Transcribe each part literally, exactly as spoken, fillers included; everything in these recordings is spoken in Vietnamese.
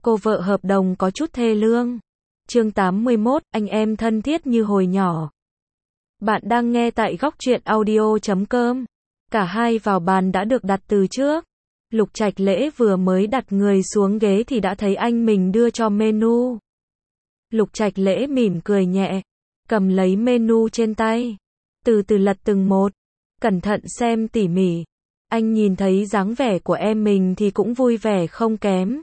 Cô vợ hợp đồng có chút thê lương. Chương tám mươi mốt, anh em thân thiết như hồi nhỏ. Bạn đang nghe tại góc truyện audio chấm com. Cả hai vào bàn đã được đặt từ trước. Lục Trạch Lễ vừa mới đặt người xuống ghế thì đã thấy anh mình đưa cho menu. Lục Trạch Lễ mỉm cười nhẹ, cầm lấy menu trên tay, từ từ lật từng một, cẩn thận xem tỉ mỉ. Anh nhìn thấy dáng vẻ của em mình thì cũng vui vẻ không kém.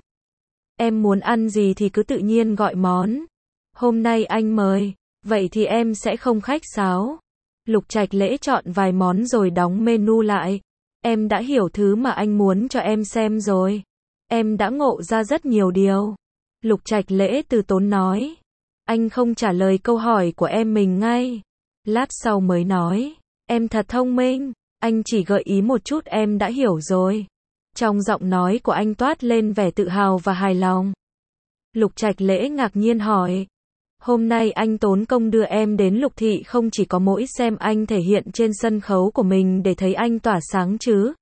Em muốn ăn gì thì cứ tự nhiên gọi món. Hôm nay anh mời, vậy thì em sẽ không khách sáo. Lục Trạch Lễ chọn vài món rồi đóng menu lại. Em đã hiểu thứ mà anh muốn cho em xem rồi. Em đã ngộ ra rất nhiều điều. Lục Trạch Lễ từ tốn nói. Anh không trả lời câu hỏi của em mình ngay. Lát sau mới nói. Em thật thông minh. Anh chỉ gợi ý một chút em đã hiểu rồi. Trong giọng nói của anh toát lên vẻ tự hào và hài lòng. Lục Trạch Lễ ngạc nhiên hỏi. Hôm nay anh tốn công đưa em đến Lục Thị không chỉ có mỗi xem anh thể hiện trên sân khấu của mình để thấy anh tỏa sáng chứ.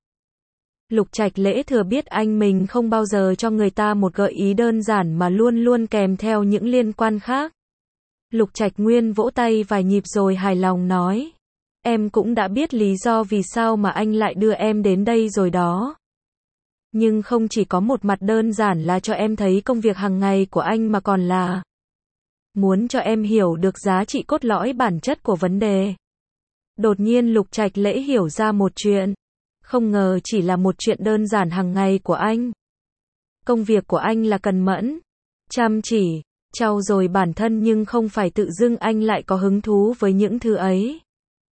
Lục Trạch Lễ thừa biết anh mình không bao giờ cho người ta một gợi ý đơn giản mà luôn luôn kèm theo những liên quan khác. Lục Trạch Nguyên vỗ tay vài nhịp rồi hài lòng nói. Em cũng đã biết lý do vì sao mà anh lại đưa em đến đây rồi đó. Nhưng không chỉ có một mặt đơn giản là cho em thấy công việc hàng ngày của anh mà còn là muốn cho em hiểu được giá trị cốt lõi bản chất của vấn đề. Đột nhiên Lục Trạch Lễ hiểu ra một chuyện. Không ngờ chỉ là một chuyện đơn giản hàng ngày của anh. Công việc của anh là cần mẫn, chăm chỉ, trau dồi bản thân nhưng không phải tự dưng anh lại có hứng thú với những thứ ấy.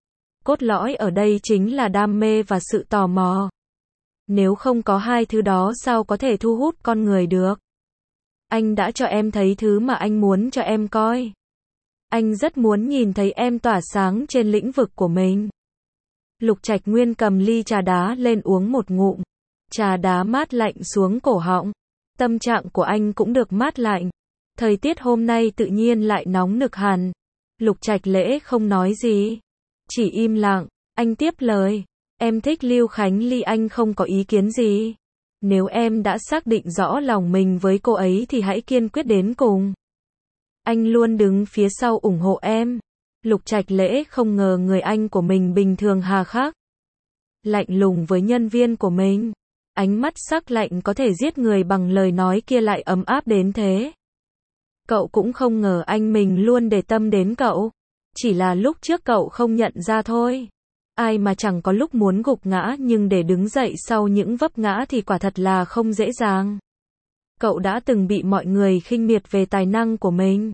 Cốt lõi ở đây chính là đam mê và sự tò mò. Nếu không có hai thứ đó sao có thể thu hút con người được? Anh đã cho em thấy thứ mà anh muốn cho em coi. Anh rất muốn nhìn thấy em tỏa sáng trên lĩnh vực của mình. Lục Trạch Nguyên cầm ly trà đá lên uống một ngụm. Trà đá mát lạnh xuống cổ họng. Tâm trạng của anh cũng được mát lạnh. Thời tiết hôm nay tự nhiên lại nóng nực hẳn. Lục Trạch Lễ không nói gì. Chỉ im lặng. Anh tiếp lời. Em thích Lưu Khánh Ly, anh không có ý kiến gì. Nếu em đã xác định rõ lòng mình với cô ấy thì hãy kiên quyết đến cùng. Anh luôn đứng phía sau ủng hộ em. Lục Trạch Lễ không ngờ người anh của mình bình thường hà khắc, lạnh lùng với nhân viên của mình. Ánh mắt sắc lạnh có thể giết người bằng lời nói kia lại ấm áp đến thế. Cậu cũng không ngờ anh mình luôn để tâm đến cậu. Chỉ là lúc trước cậu không nhận ra thôi. Ai mà chẳng có lúc muốn gục ngã nhưng để đứng dậy sau những vấp ngã thì quả thật là không dễ dàng. Cậu đã từng bị mọi người khinh miệt về tài năng của mình.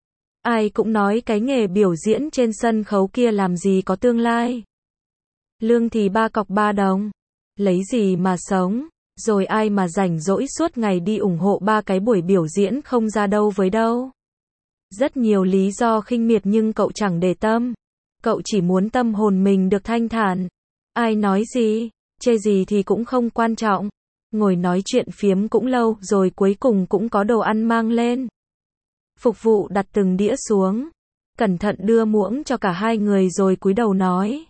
Ai cũng nói cái nghề biểu diễn trên sân khấu kia làm gì có tương lai. Lương thì ba cọc ba đồng. Lấy gì mà sống. Rồi ai mà rảnh rỗi suốt ngày đi ủng hộ ba cái buổi biểu diễn không ra đâu với đâu. Rất nhiều lý do khinh miệt nhưng cậu chẳng để tâm. Cậu chỉ muốn tâm hồn mình được thanh thản. Ai nói gì, chê gì thì cũng không quan trọng. Ngồi nói chuyện phiếm cũng lâu rồi cuối cùng cũng có đồ ăn mang lên. Phục vụ đặt từng đĩa xuống. Cẩn thận đưa muỗng cho cả hai người rồi cúi đầu nói.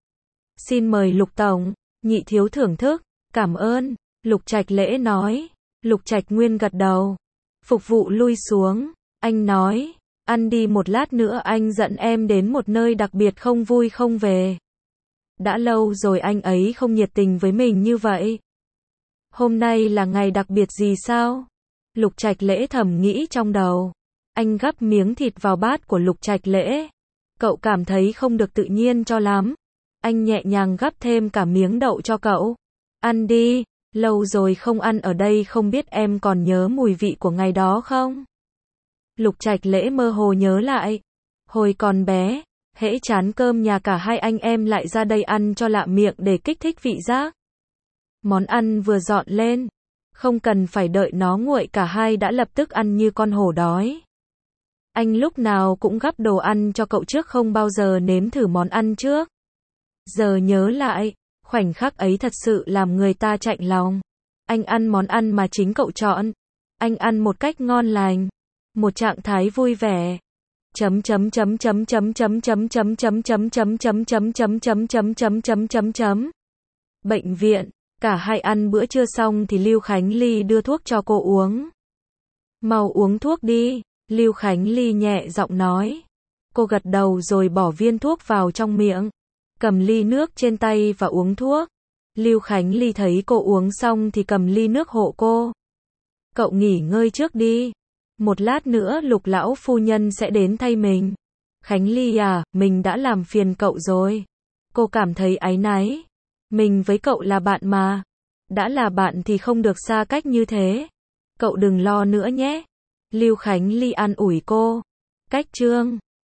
Xin mời Lục Tổng, nhị thiếu thưởng thức, cảm ơn. Lục Trạch Lễ nói. Lục Trạch Nguyên gật đầu. Phục vụ lui xuống. Anh nói. Ăn đi, một lát nữa anh dẫn em đến một nơi đặc biệt không vui không về. Đã lâu rồi anh ấy không nhiệt tình với mình như vậy. Hôm nay là ngày đặc biệt gì sao? Lục Trạch Lễ thầm nghĩ trong đầu. Anh gắp miếng thịt vào bát của Lục Trạch Lễ. Cậu cảm thấy không được tự nhiên cho lắm. Anh nhẹ nhàng gắp thêm cả miếng đậu cho cậu. Ăn đi, lâu rồi không ăn ở đây, không biết em còn nhớ mùi vị của ngày đó không? Lục Trạch Lễ mơ hồ nhớ lại. Hồi còn bé, hễ chán cơm nhà cả hai anh em lại ra đây ăn cho lạ miệng để kích thích vị giác. Món ăn vừa dọn lên, không cần phải đợi nó nguội cả hai đã lập tức ăn như con hổ đói. Anh lúc nào cũng gắp đồ ăn cho cậu trước, không bao giờ nếm thử món ăn trước. Giờ nhớ lại, khoảnh khắc ấy thật sự làm người ta chạnh lòng. Anh ăn món ăn mà chính cậu chọn. Anh ăn một cách ngon lành. Một trạng thái vui vẻ. Chấm chấm chấm chấm chấm chấm chấm chấm chấm chấm chấm chấm chấm chấm chấm chấm chấm chấm chấm chấm. Bệnh viện, cả hai ăn bữa trưa xong thì Lưu Khánh Ly đưa thuốc cho cô uống. Mau uống thuốc đi, Lưu Khánh Ly nhẹ giọng nói. Cô gật đầu rồi bỏ viên thuốc vào trong miệng, cầm ly nước trên tay và uống thuốc. Lưu Khánh Ly thấy cô uống xong thì cầm ly nước hộ cô. Cậu nghỉ ngơi trước đi. Một lát nữa Lục lão phu nhân sẽ đến thay mình. Khánh Ly à, mình đã làm phiền cậu rồi. Cô cảm thấy áy náy. Mình với cậu là bạn mà. Đã là bạn thì không được xa cách như thế. Cậu đừng lo nữa nhé. Lưu Khánh Ly an ủi cô. Cách chương